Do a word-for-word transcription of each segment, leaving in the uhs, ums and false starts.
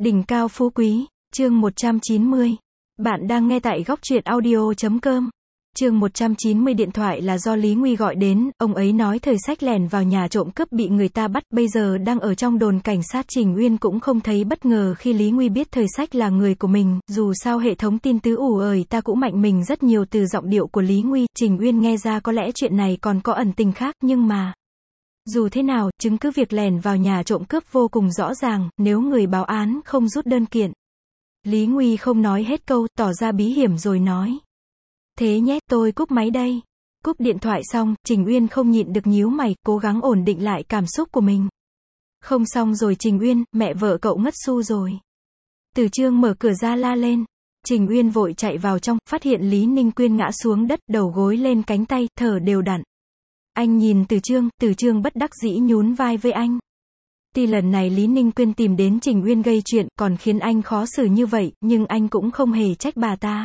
Đỉnh cao phú quý, chương một trăm chín mươi. Bạn đang nghe tại góc truyện audio chấm com. Chương một trăm chín mươi. Điện thoại là do Lý Nguy gọi đến, ông ấy nói Thời Sách lẻn vào nhà trộm cướp bị người ta bắt, bây giờ đang ở trong đồn cảnh sát. Trình Uyên cũng không thấy bất ngờ khi Lý Nguy biết Thời Sách là người của mình, dù sao hệ thống tin tứ ủ ời ta cũng mạnh mình rất nhiều. Từ giọng điệu của Lý Nguy, Trình Uyên nghe ra có lẽ chuyện này còn có ẩn tình khác, nhưng mà dù thế nào, chứng cứ việc lẻn vào nhà trộm cướp vô cùng rõ ràng, nếu người báo án không rút đơn kiện. Lý Nguy không nói hết câu, tỏ ra bí hiểm rồi nói. Thế nhé, tôi cúp máy đây. Cúp điện thoại xong, Trình Uyên không nhịn được nhíu mày, cố gắng ổn định lại cảm xúc của mình. Không xong rồi Trình Uyên, mẹ vợ cậu ngất xu rồi. Từ Chương mở cửa ra la lên. Trình Uyên vội chạy vào trong, phát hiện Lý Ninh Quyên ngã xuống đất, đầu gối lên cánh tay, thở đều đặn. Anh nhìn Từ Chương, Từ Chương bất đắc dĩ nhún vai với anh. Tuy lần này Lý Ninh Quyên tìm đến Trình Uyên gây chuyện, còn khiến anh khó xử như vậy, nhưng anh cũng không hề trách bà ta.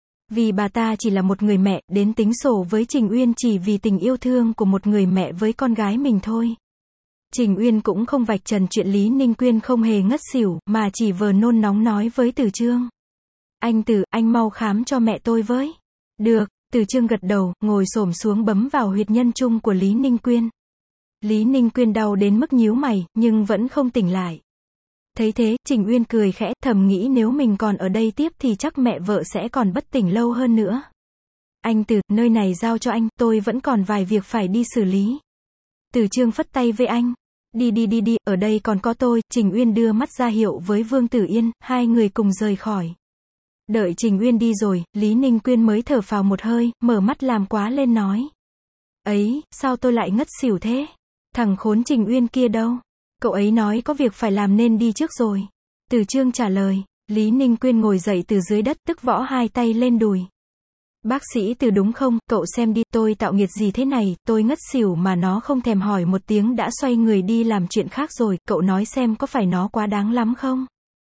Vì bà ta chỉ là một người mẹ, đến tính sổ với Trình Uyên chỉ vì tình yêu thương của một người mẹ với con gái mình thôi. Trình Uyên cũng không vạch trần chuyện Lý Ninh Quyên không hề ngất xỉu, mà chỉ vờ nôn nóng nói với Từ Chương. Anh Từ, anh mau khám cho mẹ tôi với. Được. Từ Chương gật đầu, ngồi xổm xuống bấm vào huyệt nhân trung của Lý Ninh Quyên. Lý Ninh Quyên đau đến mức nhíu mày, nhưng vẫn không tỉnh lại. Thấy thế, Trình Uyên cười khẽ, thầm nghĩ nếu mình còn ở đây tiếp thì chắc mẹ vợ sẽ còn bất tỉnh lâu hơn nữa. Anh Từ, nơi này giao cho anh, tôi vẫn còn vài việc phải đi xử lý. Từ Chương phất tay với anh. Đi đi đi đi, ở đây còn có tôi. Trình Uyên đưa mắt ra hiệu với Vương Tử Yên, hai người cùng rời khỏi. Đợi Trình Uyên đi rồi, Lý Ninh Quyên mới thở phào một hơi, mở mắt làm quá lên nói. Ấy, sao tôi lại ngất xỉu thế? Thằng khốn Trình Uyên kia đâu? Cậu ấy nói có việc phải làm nên đi trước rồi. Từ Chương trả lời. Lý Ninh Quyên ngồi dậy từ dưới đất, tức võ hai tay lên đùi. Bác sĩ Từ đúng không, cậu xem đi, tôi tạo nghiệt gì thế này, tôi ngất xỉu mà nó không thèm hỏi một tiếng đã xoay người đi làm chuyện khác rồi, cậu nói xem có phải nó quá đáng lắm không?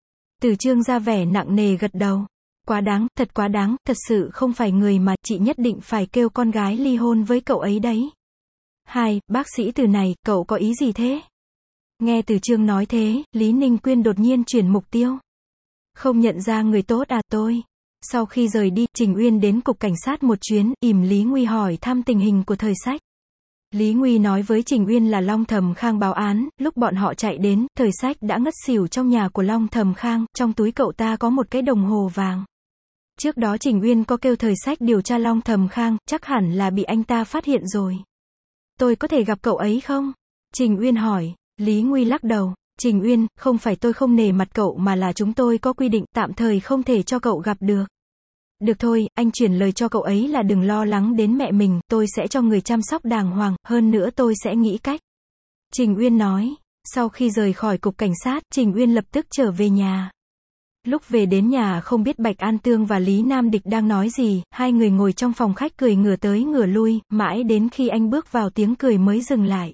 Từ Chương ra vẻ nặng nề gật đầu. Quá đáng, thật quá đáng, thật sự không phải người mà, chị nhất định phải kêu con gái ly hôn với cậu ấy đấy. Hai, bác sĩ Từ này, cậu có ý gì thế? Nghe Từ Chương nói thế, Lý Ninh Quyên đột nhiên chuyển mục tiêu. Không nhận ra người tốt à, tôi. Sau khi rời đi, Trình Uyên đến cục cảnh sát một chuyến, ìm Lý Nguy hỏi thăm tình hình của Thời Sách. Lý Nguy nói với Trình Uyên là Long Thầm Khang báo án, lúc bọn họ chạy đến, Thời Sách đã ngất xỉu trong nhà của Long Thầm Khang, trong túi cậu ta có một cái đồng hồ vàng. Trước đó Trình Uyên có kêu Thời Sách điều tra Long Thầm Khang, chắc hẳn là bị anh ta phát hiện rồi. Tôi có thể gặp cậu ấy không? Trình Uyên hỏi. Lý Nguy lắc đầu. Trình Uyên, không phải tôi không nể mặt cậu mà là chúng tôi có quy định, tạm thời không thể cho cậu gặp được. Được thôi, anh chuyển lời cho cậu ấy là đừng lo lắng đến mẹ mình, tôi sẽ cho người chăm sóc đàng hoàng, hơn nữa tôi sẽ nghĩ cách. Trình Uyên nói. Sau khi rời khỏi cục cảnh sát, Trình Uyên lập tức trở về nhà. Lúc về đến nhà không biết Bạch An Tương và Lý Nam Địch đang nói gì, hai người ngồi trong phòng khách cười ngửa tới ngửa lui, mãi đến khi anh bước vào tiếng cười mới dừng lại.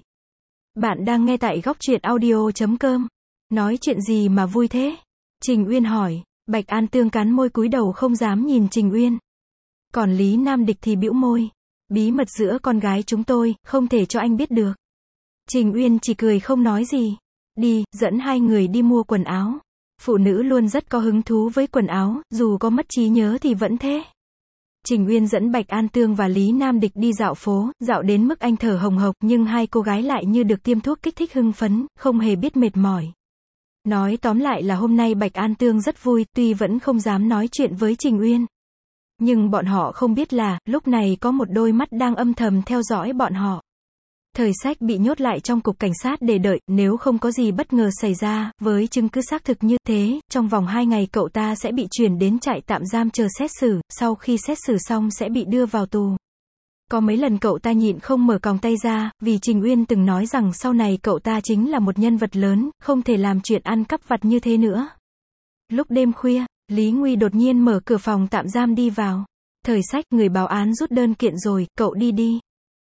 Bạn đang nghe tại góc truyện audio chấm com. Nói chuyện gì mà vui thế? Trình Uyên hỏi. Bạch An Tương cắn môi cúi đầu không dám nhìn Trình Uyên. Còn Lý Nam Địch thì bĩu môi. Bí mật giữa con gái chúng tôi, không thể cho anh biết được. Trình Uyên chỉ cười không nói gì. Đi, dẫn hai người đi mua quần áo. Phụ nữ luôn rất có hứng thú với quần áo, dù có mất trí nhớ thì vẫn thế. Trình Uyên dẫn Bạch An Tương và Lý Nam Địch đi dạo phố, dạo đến mức anh thở hồng hộc, nhưng hai cô gái lại như được tiêm thuốc kích thích hưng phấn, không hề biết mệt mỏi. Nói tóm lại là hôm nay Bạch An Tương rất vui, tuy vẫn không dám nói chuyện với Trình Uyên. Nhưng bọn họ không biết là, lúc này có một đôi mắt đang âm thầm theo dõi bọn họ. Thời Sách bị nhốt lại trong cục cảnh sát để đợi, nếu không có gì bất ngờ xảy ra, với chứng cứ xác thực như thế, trong vòng hai ngày cậu ta sẽ bị chuyển đến trại tạm giam chờ xét xử, sau khi xét xử xong sẽ bị đưa vào tù. Có mấy lần cậu ta nhịn không mở còng tay ra, vì Trình Uyên từng nói rằng sau này cậu ta chính là một nhân vật lớn, không thể làm chuyện ăn cắp vặt như thế nữa. Lúc đêm khuya, Lý Nguy đột nhiên mở cửa phòng tạm giam đi vào. Thời Sách, người báo án rút đơn kiện rồi, cậu đi đi.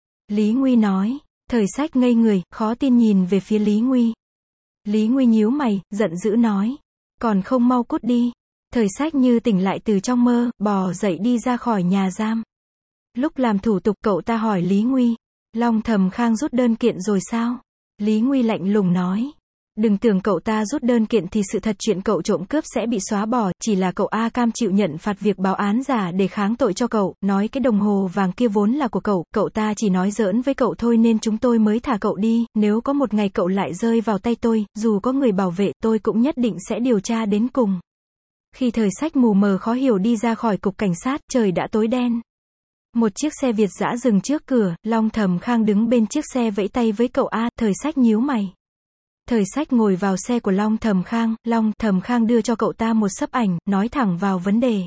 Lý Nguy nói. Thời Sách ngây người, khó tin nhìn về phía Lý Nguy. Lý Nguy nhíu mày, giận dữ nói. Còn không mau cút đi. Thời Sách như tỉnh lại từ trong mơ, bò dậy đi ra khỏi nhà giam. Lúc làm thủ tục cậu ta hỏi Lý Nguy. Long Thầm Khang rút đơn kiện rồi sao? Lý Nguy lạnh lùng nói. Đừng tưởng cậu ta rút đơn kiện thì sự thật chuyện cậu trộm cướp sẽ bị xóa bỏ, chỉ là cậu A cam chịu nhận phạt việc báo án giả để kháng tội cho cậu, nói cái đồng hồ vàng kia vốn là của cậu, cậu ta chỉ nói giỡn với cậu thôi nên chúng tôi mới thả cậu đi, nếu có một ngày cậu lại rơi vào tay tôi, dù có người bảo vệ, tôi cũng nhất định sẽ điều tra đến cùng. Khi Thời Sách mù mờ khó hiểu đi ra khỏi cục cảnh sát, trời đã tối đen. Một chiếc xe Việt dã dừng trước cửa, Long Thầm Khang đứng bên chiếc xe vẫy tay với cậu A, Thời Sách nhíu mày. Thời Sách ngồi vào xe của Long Thầm Khang, Long Thầm Khang đưa cho cậu ta một xấp ảnh, nói thẳng vào vấn đề.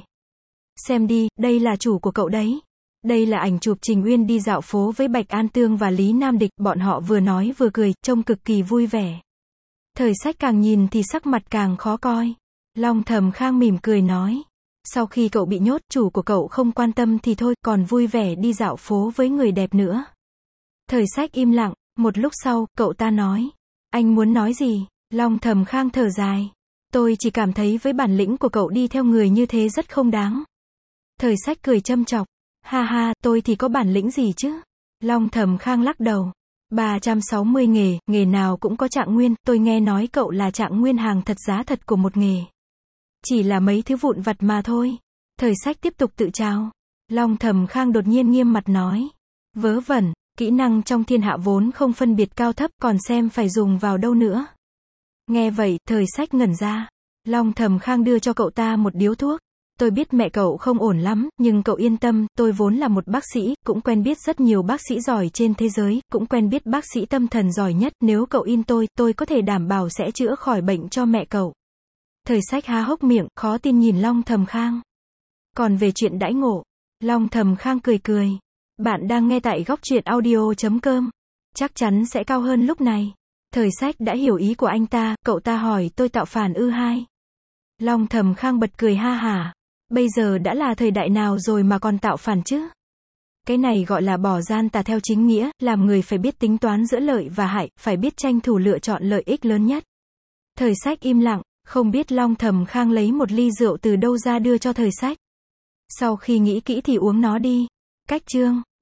Xem đi, đây là chủ của cậu đấy. Đây là ảnh chụp Trình Uyên đi dạo phố với Bạch An Tương và Lý Nam Địch, bọn họ vừa nói vừa cười, trông cực kỳ vui vẻ. Thời Sách càng nhìn thì sắc mặt càng khó coi. Long Thầm Khang mỉm cười nói. Sau khi cậu bị nhốt, chủ của cậu không quan tâm thì thôi, còn vui vẻ đi dạo phố với người đẹp nữa. Thời Sách im lặng, một lúc sau, cậu ta nói. Anh muốn nói gì? Long Thầm Khang thở dài. Tôi chỉ cảm thấy với bản lĩnh của cậu đi theo người như thế rất không đáng. Thời Sách cười châm chọc. Ha ha, tôi thì có bản lĩnh gì chứ? Long Thầm Khang lắc đầu. ba trăm sáu mươi nghề, nghề nào cũng có trạng nguyên, tôi nghe nói cậu là trạng nguyên hàng thật giá thật của một nghề. Chỉ là mấy thứ vụn vặt mà thôi. Thời Sách tiếp tục tự trao. Long Thầm Khang đột nhiên nghiêm mặt nói. Vớ vẩn, kỹ năng trong thiên hạ vốn không phân biệt cao thấp, còn xem phải dùng vào đâu nữa. Nghe vậy, Thời Sách ngẩn ra. Long Thầm Khang đưa cho cậu ta một điếu thuốc. Tôi biết mẹ cậu không ổn lắm, nhưng cậu yên tâm, tôi vốn là một bác sĩ, cũng quen biết rất nhiều bác sĩ giỏi trên thế giới, cũng quen biết bác sĩ tâm thần giỏi nhất, nếu cậu in tôi, tôi có thể đảm bảo sẽ chữa khỏi bệnh cho mẹ cậu. Thời Sách há hốc miệng, khó tin nhìn Long Thầm Khang. Còn về chuyện đãi ngộ, Long Thầm Khang cười cười. Bạn đang nghe tại góc truyện audio chấm com. Chắc chắn sẽ cao hơn lúc này. Thời Sách đã hiểu ý của anh ta, cậu ta hỏi tôi tạo phản ư hai. Long Thầm Khang bật cười ha hả. Bây giờ đã là thời đại nào rồi mà còn tạo phản chứ? Cái này gọi là bỏ gian tà theo chính nghĩa, làm người phải biết tính toán giữa lợi và hại, phải biết tranh thủ lựa chọn lợi ích lớn nhất. Thời Sách im lặng, không biết Long Thầm Khang lấy một ly rượu từ đâu ra đưa cho Thời Sách. Sau khi nghĩ kỹ thì uống nó đi. Cách chương